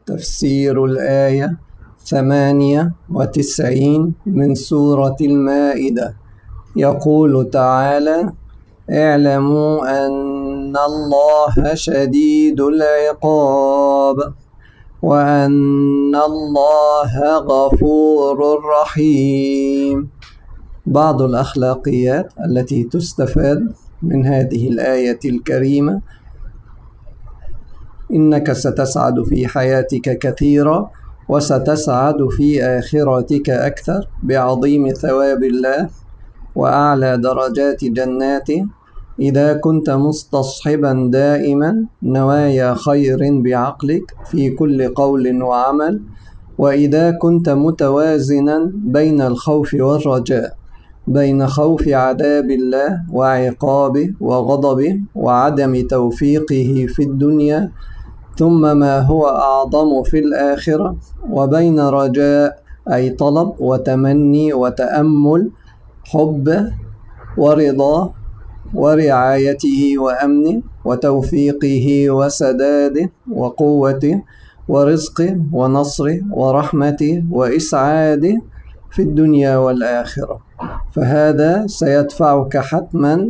تفسير الآية 98 من سورة المائدة. يقول تعالى: اعلموا أن الله شديد العقاب وأن الله غفور رحيم. بعض الأخلاقيات التي تستفاد من هذه الآية الكريمة: إنك ستسعد في حياتك كثيرا، وستسعد في آخرتك أكثر بعظيم ثواب الله وأعلى درجات جناته إذا كنت مستصحبا دائما نوايا خير بعقلك في كل قول وعمل، وإذا كنت متوازنا بين الخوف والرجاء، بين خوف عذاب الله وعقابه وغضبه وعدم توفيقه في الدنيا ثم ما هو أعظم في الآخرة، وبين رجاء أي طلب وتمني وتأمل حبه ورضاه ورعايته وأمنه وتوفيقه وسداده وقوته ورزقه ونصره ورحمته وإسعاده في الدنيا والآخرة. فهذا سيدفعك حتما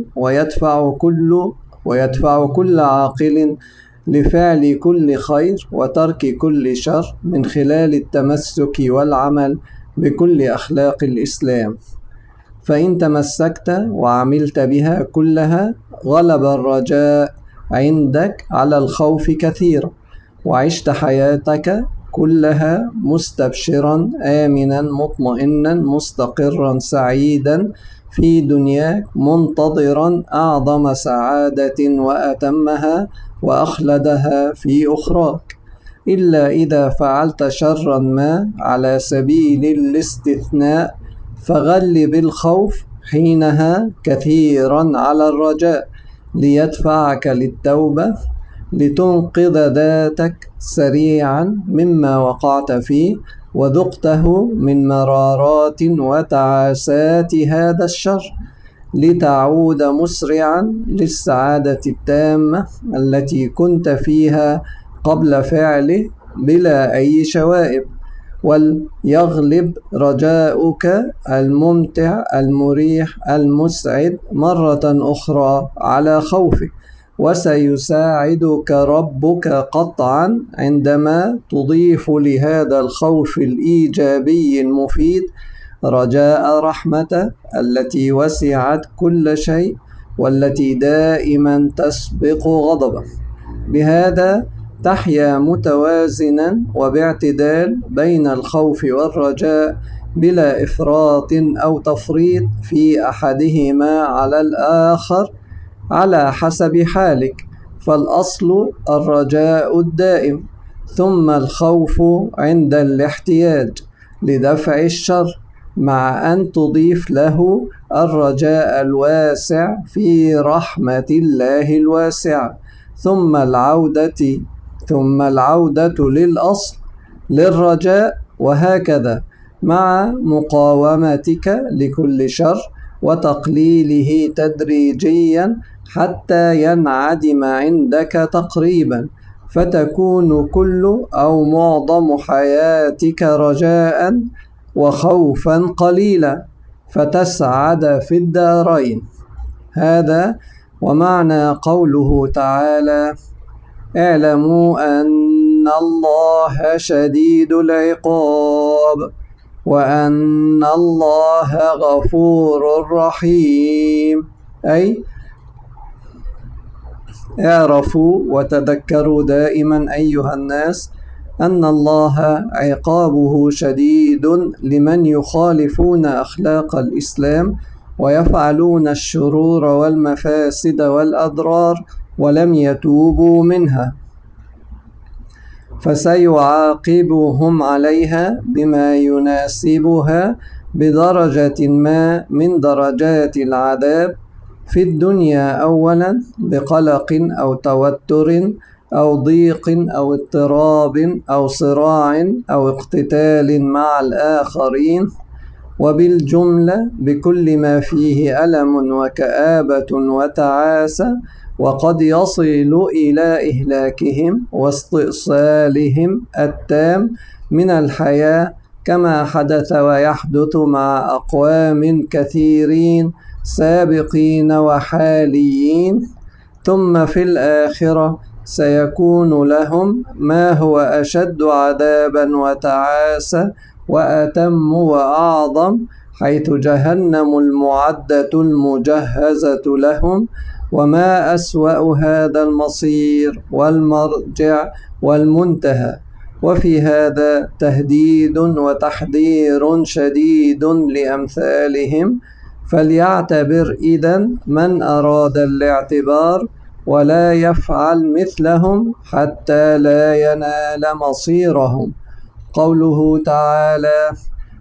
ويدفع كل عاقل لفعل كل خير وترك كل شر من خلال التمسك والعمل بكل أخلاق الإسلام. فإن تمسكت وعملت بها كلها غلب الرجاء عندك على الخوف كثيرا، وعشت حياتك كلها مستبشرا آمنا مطمئنا مستقرا سعيدا في دنياك، منتظرا أعظم سعادة وأتمها وأخلدها في أخراك، إلا إذا فعلت شرا ما على سبيل الاستثناء، فغلب الخوف حينها كثيرا على الرجاء ليدفعك للتوبة لتنقذ ذاتك سريعا مما وقعت فيه وذقته من مرارات وتعاسات هذا الشر، لتعود مسرعا للسعادة التامة التي كنت فيها قبل فعله بلا أي شوائب، وليغلب رجاؤك الممتع المريح المسعد مرة أخرى على خوفك، وسيساعدك ربك قطعا عندما تضيف لهذا الخوف الإيجابي المفيد رجاء رحمته التي وسعت كل شيء والتي دائما تسبق غضبه. بهذا تحيا متوازنا وباعتدال بين الخوف والرجاء بلا إفراط أو تفريط في أحدهما على الآخر على حسب حالك، فالأصل الرجاء الدائم، ثم الخوف عند الاحتياج لدفع الشر، مع أن تضيف له الرجاء الواسع في رحمة الله الواسعة، ثم العودة للأصل للرجاء، وهكذا مع مقاومتك لكل شر وتقليله تدريجيا حتى ينعدم عندك تقريبا، فتكون كل أو معظم حياتك رجاء وخوفا قليلا، فتسعد في الدارين. هذا ومعنى قوله تعالى: اعلموا أن الله شديد العقاب وأن الله غفور رحيم، أي اعرفوا وتذكروا دائما أيها الناس أن الله عقابه شديد لمن يخالفون أخلاق الإسلام ويفعلون الشرور والمفاسد والأضرار ولم يتوبوا منها، فسيعاقبهم عليها بما يناسبها بدرجة ما من درجات العذاب في الدنيا أولا، بقلق أو توتر أو ضيق أو اضطراب أو صراع أو اقتتال مع الآخرين، وبالجملة بكل ما فيه ألم وكآبة وتعاسة وقد يصل إلى إهلاكهم واستئصالهم التام من الحياة، كما حدث ويحدث مع أقوام كثيرين سابقين وحاليين. ثم في الآخرة سيكون لهم ما هو أشد عذابا وتعاسة وأتم وأعظم، حيث جهنم المعدة المجهزة لهم. وما أسوأ هذا المصير والمرجع والمنتهى. وفي هذا تهديد وتحذير شديد لأمثالهم، فليعتبر إذن من أراد الاعتبار، ولا يفعل مثلهم حتى لا ينال مصيرهم. قوله تعالى: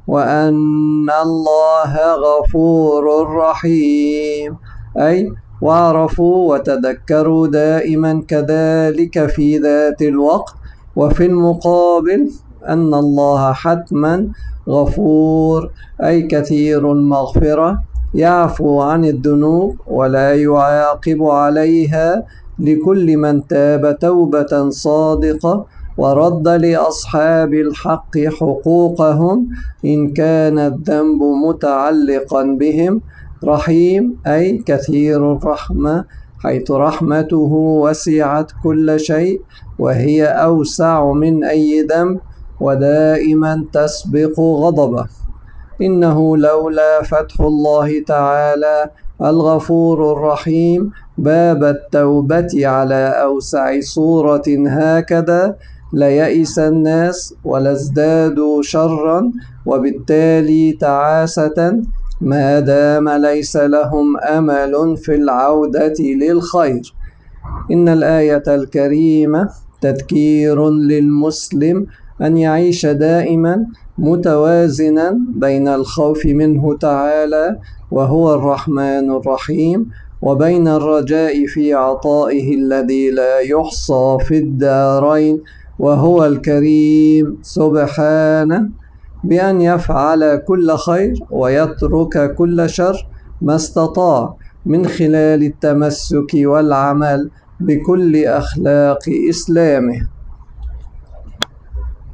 وأن الله غفور رحيم، أي واعرفوا وتذكروا دائما كذلك في ذات الوقت وفي المقابل أن الله حتما غفور، أي كثير المغفرة، يعفو عن الذنوب ولا يعاقب عليها لكل من تاب توبة صادقة ورد لأصحاب الحق حقوقهم إن كان الذنب متعلقا بهم. رحيم، أي كثير الرحمة، حيث رحمته وسعت كل شيء وهي أوسع من أي ذنب ودائما تسبق غضبه. إنه لولا فتح الله تعالى الغفور الرحيم باب التوبة على أوسع صورة هكذا ليئس الناس ولازدادوا شرا وبالتالي تعاسة، ما دام ليس لهم أمل في العودة للخير. إن الآية الكريمة تذكير للمسلم أن يعيش دائما متوازنا بين الخوف منه تعالى وهو الرحمن الرحيم، وبين الرجاء في عطائه الذي لا يحصى في الدارين وهو الكريم سبحانه، بأن يفعل كل خير ويترك كل شر ما استطاع، من خلال التمسك والعمل بكل أخلاق إسلامه.